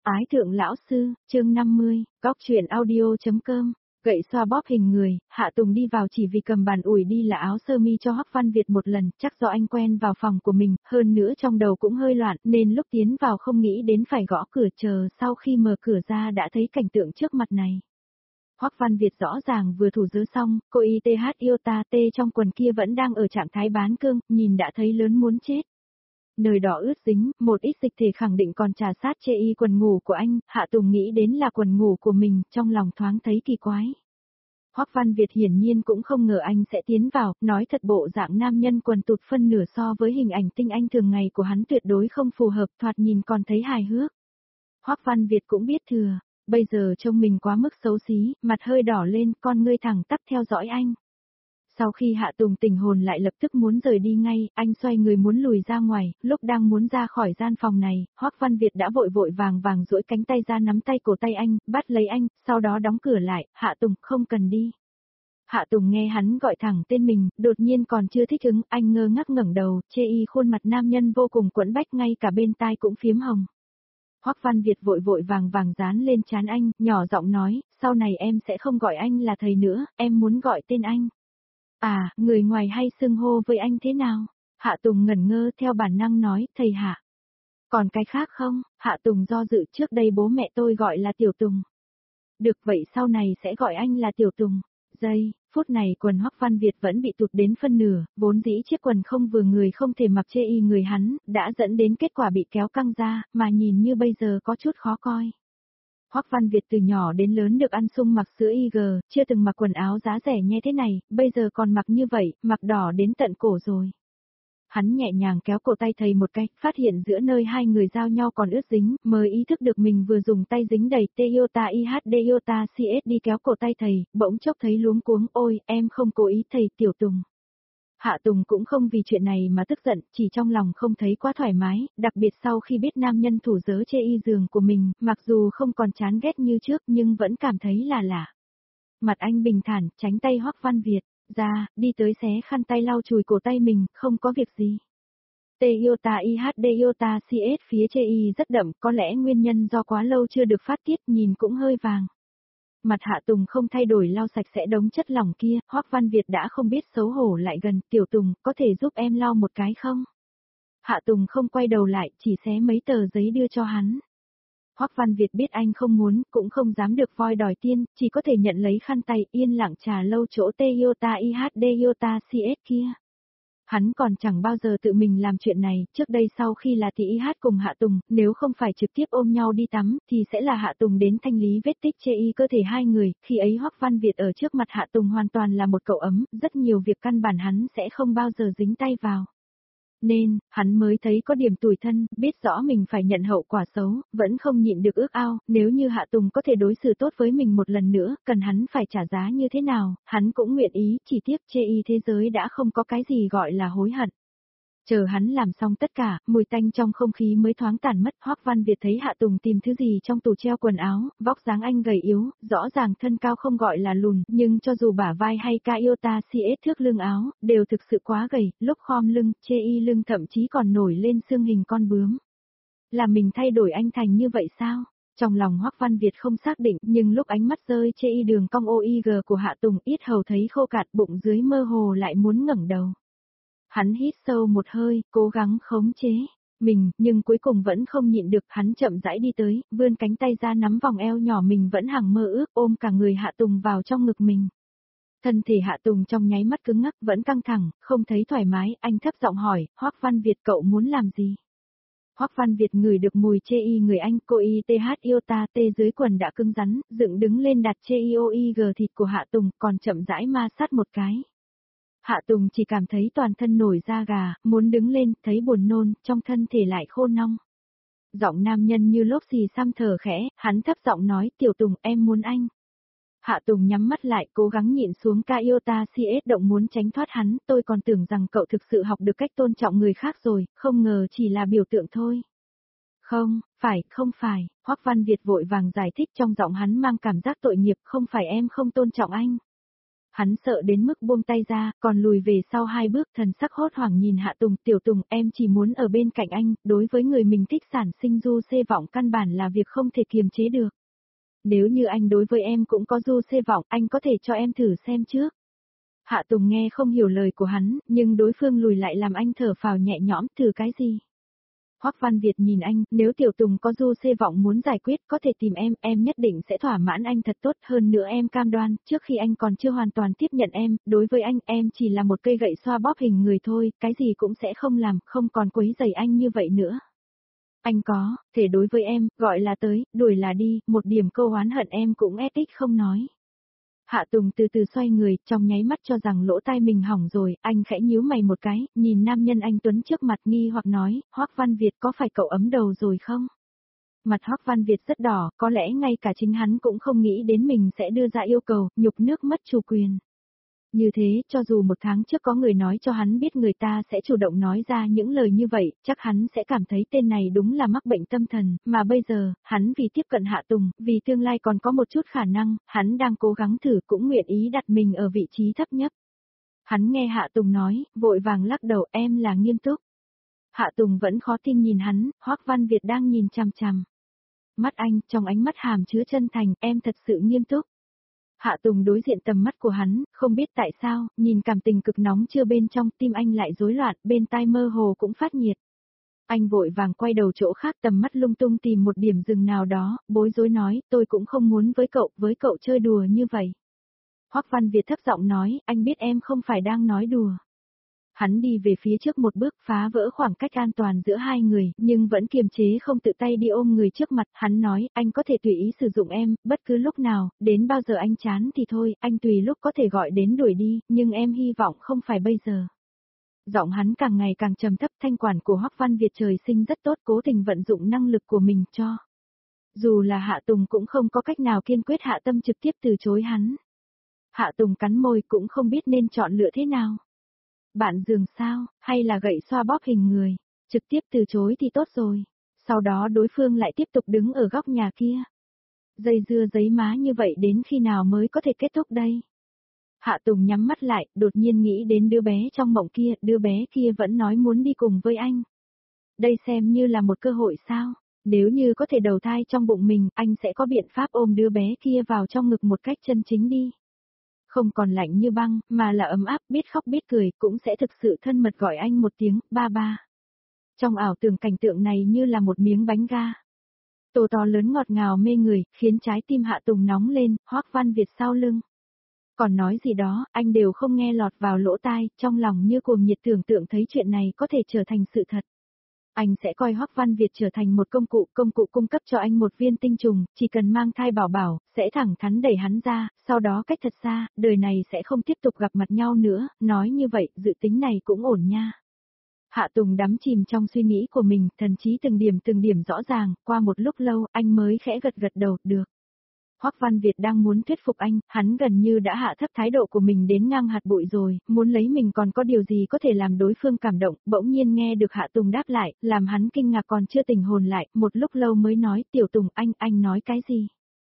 Ái thượng lão sư, chương 50, góc truyện audio.com. Gậy xoa bóp hình người, Hạ Tùng đi vào chỉ vì cầm bàn ủi đi là áo sơ mi cho Hoắc Văn Việt một lần, chắc do anh quen vào phòng của mình, hơn nữa trong đầu cũng hơi loạn, nên lúc tiến vào không nghĩ đến phải gõ cửa, chờ sau khi mở cửa ra đã thấy cảnh tượng trước mặt này. Hoắc Văn Việt rõ ràng vừa thủ dứa xong, cô ITH yêu ta tê trong quần kia vẫn đang ở trạng thái bán cương, nhìn đã thấy lớn muốn chết. Nơi đỏ ướt dính, một ít dịch thể khẳng định còn trà sát chê y quần ngủ của anh, Hạ Tùng nghĩ đến là quần ngủ của mình, trong lòng thoáng thấy kỳ quái. Hoắc Văn Việt hiển nhiên cũng không ngờ anh sẽ tiến vào, nói thật bộ dạng nam nhân quần tụt phân nửa so với hình ảnh tinh anh thường ngày của hắn tuyệt đối không phù hợp, thoạt nhìn còn thấy hài hước. Hoắc Văn Việt cũng biết thừa, bây giờ trông mình quá mức xấu xí, mặt hơi đỏ lên, con ngươi thẳng tắp theo dõi anh. Sau khi Hạ Tùng tỉnh hồn lại lập tức muốn rời đi ngay, anh xoay người muốn lùi ra ngoài, lúc đang muốn ra khỏi gian phòng này, Hoắc Văn Việt đã vội vội vàng duỗi cánh tay ra nắm tay cổ tay anh, bắt lấy anh, sau đó đóng cửa lại, Hạ Tùng không cần đi. Hạ Tùng nghe hắn gọi thẳng tên mình, đột nhiên còn chưa thích ứng, anh ngơ ngác ngẩng đầu, chê y khuôn mặt nam nhân vô cùng quẫn bách ngay cả bên tai cũng phiếm hồng. Hoắc Văn Việt vội vội vàng dán lên trán anh, nhỏ giọng nói, sau này em sẽ không gọi anh là thầy nữa, em muốn gọi tên anh. À, người ngoài hay xưng hô với anh thế nào? Hạ Tùng ngẩn ngơ theo bản năng nói, thầy Hạ. Còn cái khác không? Hạ Tùng do dự, trước đây bố mẹ tôi gọi là Tiểu Tùng. Được vậy sau này sẽ gọi anh là Tiểu Tùng. Phút này quần Hoắc Văn Việt vẫn bị tụt đến phân nửa, vốn dĩ chiếc quần không vừa người không thể mặc chê y người hắn, đã dẫn đến kết quả bị kéo căng ra, mà nhìn như bây giờ có chút khó coi. Hoắc Văn Việt từ nhỏ đến lớn được ăn sung mặc sữa IG, chưa từng mặc quần áo giá rẻ như thế này, bây giờ còn mặc như vậy, mặc đỏ đến tận cổ rồi. Hắn nhẹ nhàng kéo cổ tay thầy một cái, phát hiện giữa nơi hai người giao nhau còn ướt dính, mới ý thức được mình vừa dùng tay dính đầy Toyota IHD Toyota CS đi kéo cổ tay thầy, bỗng chốc thấy luống cuống, ôi, em không cố ý thầy Tiểu Tùng. Hạ Tùng cũng không vì chuyện này mà tức giận, chỉ trong lòng không thấy quá thoải mái, đặc biệt sau khi biết nam nhân thủ dớ chê y giường của mình, mặc dù không còn chán ghét như trước nhưng vẫn cảm thấy là lạ. Mặt anh bình thản, tránh tay Hoắc Văn Việt, ra, đi tới xé khăn tay lau chùi cổ tay mình, không có việc gì. Toyota IHD Toyota CS phía chê y rất đậm, có lẽ nguyên nhân do quá lâu chưa được phát tiết, nhìn cũng hơi vàng. Mặt Hạ Tùng không thay đổi lau sạch sẽ đống chất lỏng kia, Hoắc Văn Việt đã không biết xấu hổ lại gần, Tiểu Tùng, có thể giúp em lau một cái không? Hạ Tùng không quay đầu lại, chỉ xé mấy tờ giấy đưa cho hắn. Hoắc Văn Việt biết anh không muốn, cũng không dám được voi đòi tiên, chỉ có thể nhận lấy khăn tay yên lặng trà lâu chỗ Toyota IHD Toyota CS kia. Hắn còn chẳng bao giờ tự mình làm chuyện này, trước đây sau khi là tỷ IH cùng Hạ Tùng, nếu không phải trực tiếp ôm nhau đi tắm, thì sẽ là Hạ Tùng đến thanh lý vết tích chê y cơ thể hai người, khi ấy Hoắc Văn Việt ở trước mặt Hạ Tùng hoàn toàn là một cậu ấm, rất nhiều việc căn bản hắn sẽ không bao giờ dính tay vào. Nên, hắn mới thấy có điểm tủi thân, biết rõ mình phải nhận hậu quả xấu, vẫn không nhịn được ước ao, nếu như Hạ Tùng có thể đối xử tốt với mình một lần nữa, cần hắn phải trả giá như thế nào, hắn cũng nguyện ý, chỉ tiếc chê y thế giới đã không có cái gì gọi là hối hận. Chờ hắn làm xong tất cả, mùi tanh trong không khí mới thoáng tản mất, Hoắc Văn Việt thấy Hạ Tùng tìm thứ gì trong tủ treo quần áo, vóc dáng anh gầy yếu, rõ ràng thân cao không gọi là lùn, nhưng cho dù bả vai hay Toyota CS thước lưng áo, đều thực sự quá gầy, lúc khom lưng, chê y lưng thậm chí còn nổi lên xương hình con bướm. Là mình thay đổi anh thành như vậy sao? Trong lòng Hoắc Văn Việt không xác định, nhưng lúc ánh mắt rơi chê y đường cong OIG của Hạ Tùng, yết hầu thấy khô cạn, bụng dưới mơ hồ lại muốn ngẩng đầu. Hắn hít sâu một hơi, cố gắng khống chế mình, nhưng cuối cùng vẫn không nhịn được, hắn chậm rãi đi tới, vươn cánh tay ra nắm vòng eo nhỏ mình vẫn hằng mơ ước, ôm cả người Hạ Tùng vào trong ngực mình. Thân thể Hạ Tùng trong nháy mắt cứng ngắc, vẫn căng thẳng, không thấy thoải mái, anh thấp giọng hỏi, Hoắc Văn Việt cậu muốn làm gì? Hoắc Văn Việt ngửi được mùi chê y người anh, cô ITH Iota tê dưới quần đã cứng rắn, dựng đứng lên đặt chê y OIG thịt của Hạ Tùng, còn chậm rãi ma sát một cái. Hạ Tùng chỉ cảm thấy toàn thân nổi da gà, muốn đứng lên, thấy buồn nôn, trong thân thể lại khô nong. Giọng nam nhân như lốp xì xăm thở khẽ, hắn thấp giọng nói, Tiểu Tùng em muốn anh. Hạ Tùng nhắm mắt lại, cố gắng nhịn xuống Toyota CS động muốn tránh thoát hắn, tôi còn tưởng rằng cậu thực sự học được cách tôn trọng người khác rồi, không ngờ chỉ là biểu tượng thôi. Không phải, Hoắc Văn Việt vội vàng giải thích trong giọng hắn mang cảm giác tội nghiệp, không phải em không tôn trọng anh. Hắn sợ đến mức buông tay ra, còn lùi về sau 2 bước, thần sắc hốt hoảng nhìn Hạ Tùng, "Tiểu Tùng, em chỉ muốn ở bên cạnh anh, đối với người mình thích sản sinh du xê vọng căn bản là việc không thể kiềm chế được. Nếu như anh đối với em cũng có du xê vọng, anh có thể cho em thử xem trước." Hạ Tùng nghe không hiểu lời của hắn, nhưng đối phương lùi lại làm anh thở phào nhẹ nhõm, "Thử cái gì?" Hoắc Văn Việt nhìn anh, "Nếu Tiểu Tùng có du xê vọng muốn giải quyết có thể tìm em nhất định sẽ thỏa mãn anh thật tốt, hơn nữa em cam đoan, trước khi anh còn chưa hoàn toàn tiếp nhận em, đối với anh em chỉ là một cây gậy xoa bóp hình người thôi, cái gì cũng sẽ không làm, không còn quấy rầy anh như vậy nữa. Anh có, thể đối với em, gọi là tới, đuổi là đi, một điểm câu oán hận em cũng ích không nói." Hạ Tùng từ từ xoay người, trong nháy mắt cho rằng lỗ tai mình hỏng rồi, anh khẽ nhíu mày một cái, nhìn nam nhân anh Tuấn trước mặt nghi hoặc nói, "Hoắc Văn Việt có phải cậu ấm đầu rồi không?" Mặt Hoắc Văn Việt rất đỏ, có lẽ ngay cả chính hắn cũng không nghĩ đến mình sẽ đưa ra yêu cầu, nhục nước mất chủ quyền. Như thế, cho dù 1 tháng trước có người nói cho hắn biết người ta sẽ chủ động nói ra những lời như vậy, chắc hắn sẽ cảm thấy tên này đúng là mắc bệnh tâm thần, mà bây giờ, hắn vì tiếp cận Hạ Tùng, vì tương lai còn có một chút khả năng, hắn đang cố gắng thử cũng nguyện ý đặt mình ở vị trí thấp nhất. Hắn nghe Hạ Tùng nói, vội vàng lắc đầu, "Em là nghiêm túc." Hạ Tùng vẫn khó tin nhìn hắn, Hoắc Văn Việt đang nhìn chằm chằm. Mắt anh, trong ánh mắt hàm chứa chân thành, "Em thật sự nghiêm túc." Hạ Tùng đối diện tầm mắt của hắn, không biết tại sao, nhìn cảm tình cực nóng chưa bên trong, tim anh lại rối loạn, bên tai mơ hồ cũng phát nhiệt. Anh vội vàng quay đầu chỗ khác, tầm mắt lung tung tìm một điểm dừng nào đó, bối rối nói, "Tôi cũng không muốn với cậu chơi đùa như vậy." Hoắc Văn Việt thấp giọng nói, "Anh biết em không phải đang nói đùa." Hắn đi về phía trước một bước, phá vỡ khoảng cách an toàn giữa hai người, nhưng vẫn kiềm chế không tự tay đi ôm người trước mặt, hắn nói, "Anh có thể tùy ý sử dụng em, bất cứ lúc nào, đến bao giờ anh chán thì thôi, anh tùy lúc có thể gọi đến đuổi đi, nhưng em hy vọng không phải bây giờ." Giọng hắn càng ngày càng trầm thấp, thanh quản của Hoắc Văn Việt trời sinh rất tốt, cố tình vận dụng năng lực của mình cho. Dù là Hạ Tùng cũng không có cách nào kiên quyết hạ tâm trực tiếp từ chối hắn. Hạ Tùng cắn môi cũng không biết nên chọn lựa thế nào. Bạn giường sao, hay là gậy xoa bóp hình người, trực tiếp từ chối thì tốt rồi. Sau đó đối phương lại tiếp tục đứng ở góc nhà kia. Dây dưa giấy má như vậy đến khi nào mới có thể kết thúc đây? Hạ Tùng nhắm mắt lại, đột nhiên nghĩ đến đứa bé trong mộng kia, đứa bé kia vẫn nói muốn đi cùng với anh. Đây xem như là một cơ hội sao? Nếu như có thể đầu thai trong bụng mình, anh sẽ có biện pháp ôm đứa bé kia vào trong ngực một cách chân chính đi. Không còn lạnh như băng, mà là ấm áp, biết khóc biết cười, cũng sẽ thực sự thân mật gọi anh một tiếng, "ba ba." Trong ảo tưởng cảnh tượng này như là một miếng bánh ga. Tổ to lớn ngọt ngào mê người, khiến trái tim Hạ Tùng nóng lên, Hoắc Văn Việt sau lưng. Còn nói gì đó, anh đều không nghe lọt vào lỗ tai, trong lòng như cuồng nhiệt tưởng tượng thấy chuyện này có thể trở thành sự thật. Anh sẽ coi Hoắc Văn Việt trở thành một công cụ cung cấp cho anh một viên tinh trùng, chỉ cần mang thai bảo bảo, sẽ thẳng thắn đẩy hắn ra, sau đó cách thật xa, đời này sẽ không tiếp tục gặp mặt nhau nữa, nói như vậy, dự tính này cũng ổn nha. Hạ Tùng đắm chìm trong suy nghĩ của mình, thần trí từng điểm rõ ràng, qua một lúc lâu, anh mới khẽ gật gật đầu, "Được." Hoắc Văn Việt đang muốn thuyết phục anh, hắn gần như đã hạ thấp thái độ của mình đến ngang hạt bụi rồi, muốn lấy mình còn có điều gì có thể làm đối phương cảm động, bỗng nhiên nghe được Hạ Tùng đáp lại, làm hắn kinh ngạc còn chưa tỉnh hồn lại, một lúc lâu mới nói, "Tiểu Tùng anh nói cái gì?"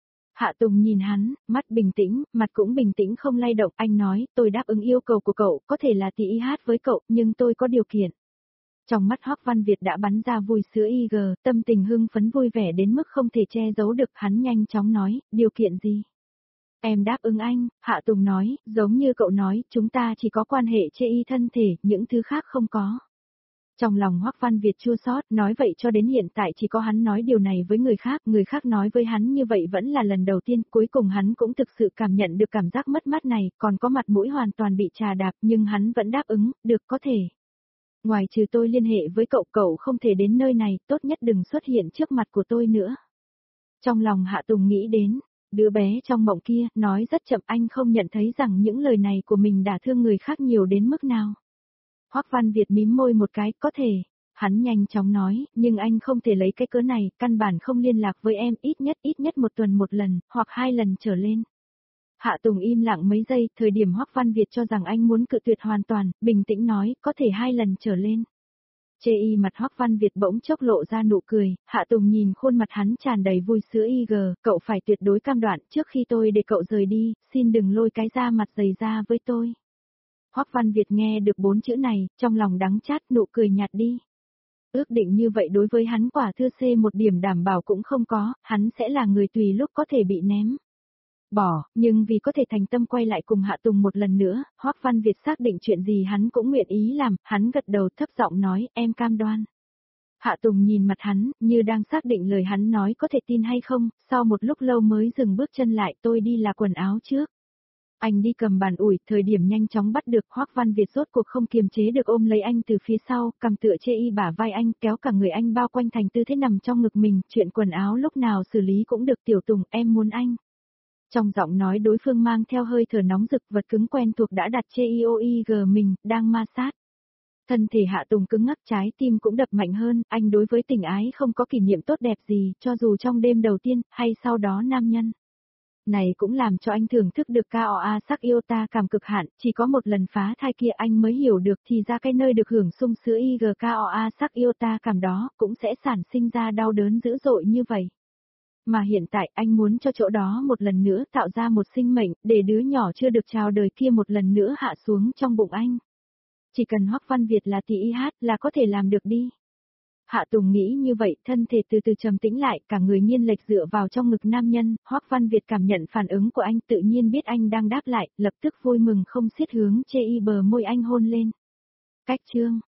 Hạ Tùng nhìn hắn, mắt bình tĩnh, mặt cũng bình tĩnh không lay động, anh nói, "Tôi đáp ứng yêu cầu của cậu, có thể là tỷ hát với cậu, nhưng tôi có điều kiện." Trong mắt Hoắc Văn Việt đã bắn ra vui sướng tâm tình hưng phấn vui vẻ đến mức không thể che giấu được, hắn nhanh chóng nói, "Điều kiện gì?" "Em đáp ứng anh." Hạ Tùng nói, "Giống như cậu nói, chúng ta chỉ có quan hệ chê y thân thể, những thứ khác không có." Trong lòng Hoắc Văn Việt chua xót, nói vậy cho đến hiện tại chỉ có hắn nói điều này với người khác nói với hắn như vậy vẫn là lần đầu tiên, cuối cùng hắn cũng thực sự cảm nhận được cảm giác mất mát này, còn có mặt mũi hoàn toàn bị trà đạp, nhưng hắn vẫn đáp ứng, "Được, có thể. Ngoài trừ tôi liên hệ với cậu, cậu không thể đến nơi này, tốt nhất đừng xuất hiện trước mặt của tôi nữa." Trong lòng Hạ Tùng nghĩ đến, đứa bé trong mộng kia, nói rất chậm, anh không nhận thấy rằng những lời này của mình đả thương người khác nhiều đến mức nào. Hoắc Văn Việt mím môi một cái, "Có thể." Hắn nhanh chóng nói, "Nhưng anh không thể lấy cái cớ này, căn bản không liên lạc với em, ít nhất 1 tuần 1 lần, hoặc 2 lần trở lên." Hạ Tùng im lặng mấy giây, thời điểm Hoắc Văn Việt cho rằng anh muốn cự tuyệt hoàn toàn, bình tĩnh nói, "Có thể 2 lần trở lên." Chê y mặt Hoắc Văn Việt bỗng chốc lộ ra nụ cười, Hạ Tùng nhìn khuôn mặt hắn tràn đầy vui sữa IG, cậu phải tuyệt đối cam đoan trước khi tôi để cậu rời đi, xin đừng lôi cái da mặt dày ra với tôi. Hoắc Văn Việt nghe được 4 chữ này, trong lòng đắng chát nụ cười nhạt đi. Ước định như vậy đối với hắn quả thưa C một điểm đảm bảo cũng không có, hắn sẽ là người tùy lúc có thể bị ném. Bỏ, nhưng vì có thể thành tâm quay lại cùng Hạ Tùng một lần nữa, Hoắc Văn Việt xác định chuyện gì hắn cũng nguyện ý làm, hắn gật đầu thấp giọng nói, em cam đoan. Hạ Tùng nhìn mặt hắn, như đang xác định lời hắn nói có thể tin hay không, sau một lúc lâu mới dừng bước chân lại, tôi đi là quần áo trước. Anh đi cầm bàn ủi, thời điểm nhanh chóng bắt được Hoắc Văn Việt rốt cuộc không kiềm chế được ôm lấy anh từ phía sau, cầm tựa chê y bả vai anh, kéo cả người anh bao quanh thành tư thế nằm trong ngực mình, chuyện quần áo lúc nào xử lý cũng được Tiểu Tùng, em muốn anh. Trong giọng nói đối phương mang theo hơi thở nóng rực vật cứng quen thuộc đã đặt chê y mình, đang ma sát. Thân thể Hạ Tùng cứng ngắc trái tim cũng đập mạnh hơn, anh đối với tình ái không có kỷ niệm tốt đẹp gì, cho dù trong đêm đầu tiên, hay sau đó nam nhân. Này cũng làm cho anh thưởng thức được KOA sắc yêu ta cảm cực hạn, chỉ có một lần phá thai kia anh mới hiểu được thì ra cái nơi được hưởng sung sữa KOA sắc yêu ta cảm đó cũng sẽ sản sinh ra đau đớn dữ dội như vậy. Mà hiện tại anh muốn cho chỗ đó một lần nữa tạo ra một sinh mệnh, để đứa nhỏ chưa được chào đời kia một lần nữa hạ xuống trong bụng anh. Chỉ cần Hoắc Văn Việt là TIH là có thể làm được đi. Hạ Tùng nghĩ như vậy, thân thể từ từ trầm tĩnh lại, cả người nghiêng lệch dựa vào trong ngực nam nhân, Hoắc Văn Việt cảm nhận phản ứng của anh, tự nhiên biết anh đang đáp lại, lập tức vui mừng không xiết hướng chê y bờ môi anh hôn lên. Cách chương